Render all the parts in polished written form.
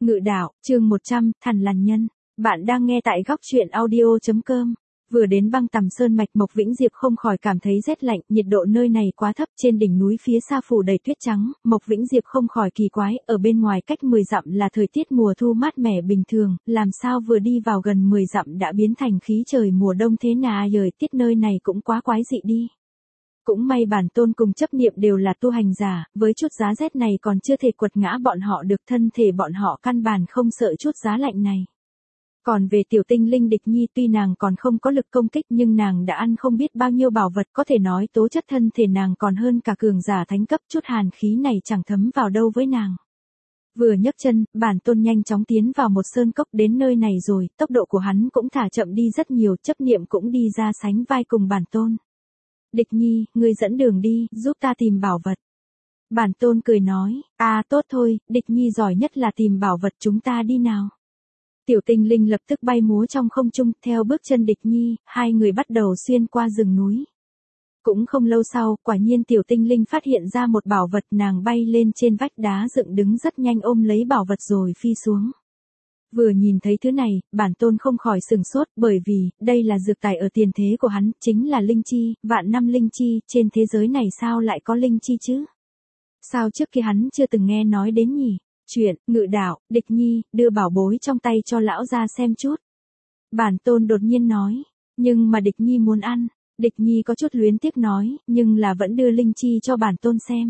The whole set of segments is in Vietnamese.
Ngự đạo, chương 100, Thằn Lằn Nhân. Bạn đang nghe tại góc truyện audio.com. Vừa đến băng tầm sơn mạch Mộc Vĩnh Diệp không khỏi cảm thấy rét lạnh, nhiệt độ nơi này quá thấp, trên đỉnh núi phía xa phủ đầy tuyết trắng, Mộc Vĩnh Diệp không khỏi kỳ quái, ở bên ngoài cách 10 dặm là thời tiết mùa thu mát mẻ bình thường, làm sao vừa đi vào gần 10 dặm đã biến thành khí trời mùa đông thế nào, thời tiết nơi này cũng quá quái dị đi. Cũng may bản tôn cùng chấp niệm đều là tu hành giả, với chút giá rét này còn chưa thể quật ngã bọn họ được, thân thể bọn họ căn bản không sợ chút giá lạnh này. Còn về tiểu tinh linh Địch Nhi, tuy nàng còn không có lực công kích nhưng nàng đã ăn không biết bao nhiêu bảo vật, có thể nói tố chất thân thể nàng còn hơn cả cường giả thánh cấp, chút hàn khí này chẳng thấm vào đâu với nàng. Vừa nhấc chân, bản tôn nhanh chóng tiến vào một sơn cốc, đến nơi này rồi, tốc độ của hắn cũng thả chậm đi rất nhiều, chấp niệm cũng đi ra sánh vai cùng bản tôn. Địch Nhi, ngươi dẫn đường đi, giúp ta tìm bảo vật. Bản tôn cười nói, tốt thôi, Địch Nhi giỏi nhất là tìm bảo vật, chúng ta đi nào. Tiểu tinh linh lập tức bay múa trong không trung, theo bước chân Địch Nhi, hai người bắt đầu xuyên qua rừng núi. Cũng không lâu sau, quả nhiên tiểu tinh linh phát hiện ra một bảo vật, nàng bay lên trên vách đá dựng đứng rất nhanh ôm lấy bảo vật rồi phi xuống. Vừa nhìn thấy thứ này, bản tôn không khỏi sửng sốt, bởi vì, đây là dược tài ở tiền thế của hắn, chính là linh chi, vạn năm linh chi, trên thế giới này sao lại có linh chi chứ? Sao trước kia hắn chưa từng nghe nói đến nhỉ? Chuyện, Ngự đạo, Địch Nhi, đưa bảo bối trong tay cho lão ra xem chút. Bản tôn đột nhiên nói, nhưng mà Địch Nhi muốn ăn. Địch Nhi có chút luyến tiếc nói, nhưng là vẫn đưa linh chi cho bản tôn xem.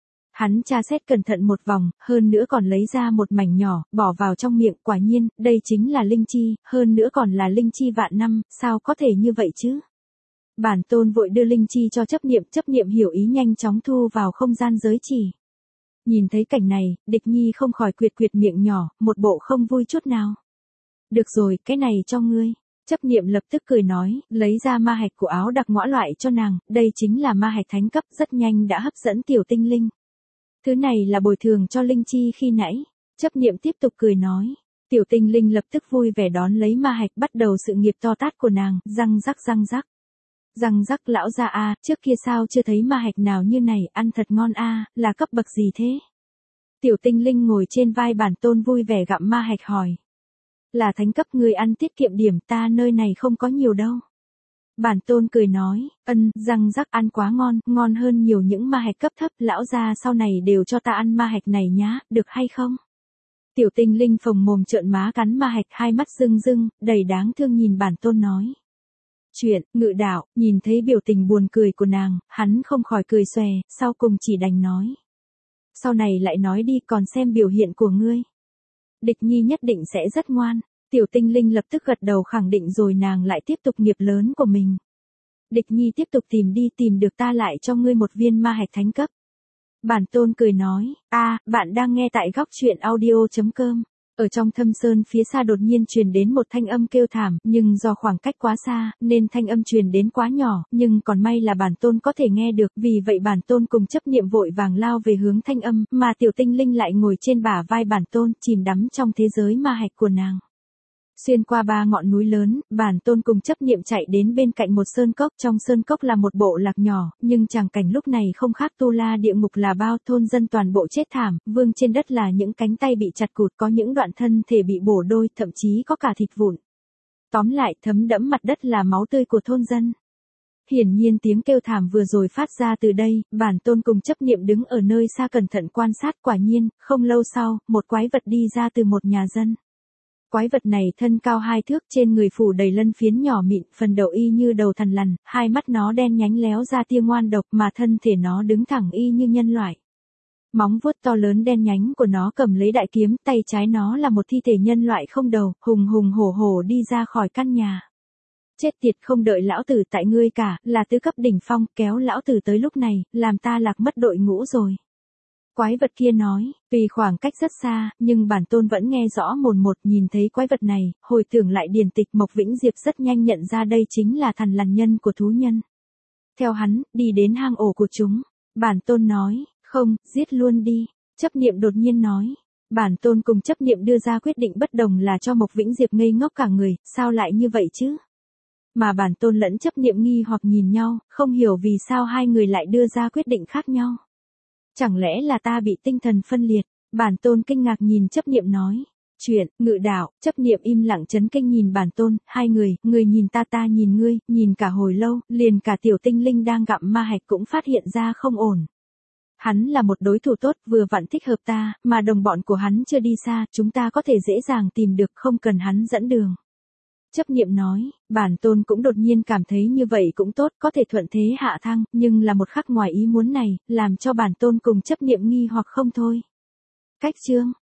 Hắn tra xét cẩn thận một vòng, hơn nữa còn lấy ra một mảnh nhỏ, bỏ vào trong miệng, quả nhiên, đây chính là linh chi, hơn nữa còn là linh chi vạn năm, sao có thể như vậy chứ? Bản tôn vội đưa linh chi cho chấp niệm hiểu ý nhanh chóng thu vào không gian giới chỉ. Nhìn thấy cảnh này, Địch Nhi không khỏi quyệt miệng nhỏ, một bộ không vui chút nào. Được rồi, cái này cho ngươi. Chấp niệm lập tức cười nói, lấy ra ma hạch của áo đặc ngõa loại cho nàng, đây chính là ma hạch thánh cấp, rất nhanh đã hấp dẫn tiểu tinh linh. Thứ này là bồi thường cho linh chi khi nãy. Chấp niệm tiếp tục cười nói. Tiểu tinh linh lập tức vui vẻ đón lấy ma hạch, bắt đầu sự nghiệp to tát của nàng, răng rắc. Răng rắc, lão gia trước kia sao chưa thấy ma hạch nào như này, ăn thật ngon là cấp bậc gì thế? Tiểu tinh linh ngồi trên vai bản tôn vui vẻ gặm ma hạch hỏi. Là thánh cấp, người ăn tiết kiệm điểm, ta nơi này không có nhiều đâu. Bản tôn cười nói, răng rắc, ăn quá ngon, ngon hơn nhiều những ma hạch cấp thấp, lão gia sau này đều cho ta ăn ma hạch này nhá, được hay không? Tiểu tinh linh phồng mồm trợn má cắn ma hạch, hai mắt rưng, đầy đáng thương nhìn bản tôn nói. Chuyện, Ngự đạo, nhìn thấy biểu tình buồn cười của nàng, hắn không khỏi cười xòe, sau cùng chỉ đành nói. Sau này lại nói đi, còn xem biểu hiện của ngươi. Địch Nhi nhất định sẽ rất ngoan. Tiểu tinh linh lập tức gật đầu khẳng định rồi nàng lại tiếp tục nghiệp lớn của mình. Địch Nhi tiếp tục tìm được ta lại cho ngươi một viên ma hạch thánh cấp. Bản tôn cười nói, bạn đang nghe tại góc truyện audio.com. Ở trong thâm sơn phía xa đột nhiên truyền đến một thanh âm kêu thảm, nhưng do khoảng cách quá xa, nên thanh âm truyền đến quá nhỏ, nhưng còn may là bản tôn có thể nghe được, vì vậy bản tôn cùng chấp niệm vội vàng lao về hướng thanh âm, mà tiểu tinh linh lại ngồi trên bả vai bản tôn, chìm đắm trong thế giới ma hạch của nàng. Xuyên qua 3 ngọn núi lớn, bản tôn cùng chấp niệm chạy đến bên cạnh một sơn cốc, trong sơn cốc là một bộ lạc nhỏ, nhưng tràng cảnh lúc này không khác tu la địa ngục là bao, thôn dân toàn bộ chết thảm, vương trên đất là những cánh tay bị chặt cụt, có những đoạn thân thể bị bổ đôi, thậm chí có cả thịt vụn. Tóm lại, thấm đẫm mặt đất là máu tươi của thôn dân. Hiển nhiên tiếng kêu thảm vừa rồi phát ra từ đây, bản tôn cùng chấp niệm đứng ở nơi xa cẩn thận quan sát, quả nhiên, không lâu sau, một quái vật đi ra từ một nhà dân. Quái vật này thân cao 2 thước, trên người phủ đầy lân phiến nhỏ mịn, phần đầu y như đầu thằn lằn, hai mắt nó đen nhánh léo ra tia ngoan độc, mà thân thể nó đứng thẳng y như nhân loại. Móng vuốt to lớn đen nhánh của nó cầm lấy đại kiếm, tay trái nó là một thi thể nhân loại không đầu, hùng hổ đi ra khỏi căn nhà. Chết tiệt, không đợi lão tử tại ngươi cả, là tứ cấp đỉnh phong, kéo lão tử tới lúc này, làm ta lạc mất đội ngũ rồi. Quái vật kia nói, vì khoảng cách rất xa, nhưng bản tôn vẫn nghe rõ mồn một, nhìn thấy quái vật này, hồi tưởng lại điển tịch Mộc Vĩnh Diệp rất nhanh nhận ra đây chính là thằn lằn nhân của thú nhân. Theo hắn, đi đến hang ổ của chúng. Bản tôn nói, không, giết luôn đi. Chấp niệm đột nhiên nói. Bản tôn cùng chấp niệm đưa ra quyết định bất đồng là cho Mộc Vĩnh Diệp ngây ngốc cả người, sao lại như vậy chứ? Mà bản tôn lẫn chấp niệm nghi hoặc nhìn nhau, không hiểu vì sao hai người lại đưa ra quyết định khác nhau. Chẳng lẽ là ta bị tinh thần phân liệt? Bản tôn kinh ngạc nhìn chấp niệm nói. Chuyện, ngự đạo, chấp niệm im lặng chấn kinh nhìn bản tôn, hai người nhìn ta nhìn ngươi, nhìn cả hồi lâu, liền cả tiểu tinh linh đang gặm ma hạch cũng phát hiện ra không ổn. Hắn là một đối thủ tốt, vừa vặn thích hợp ta, mà đồng bọn của hắn chưa đi xa, chúng ta có thể dễ dàng tìm được, không cần hắn dẫn đường. Chấp niệm nói, bản tôn cũng đột nhiên cảm thấy như vậy cũng tốt, có thể thuận thế hạ thăng, nhưng là một khắc ngoài ý muốn này, làm cho bản tôn cùng chấp niệm nghi hoặc không thôi. Cách chương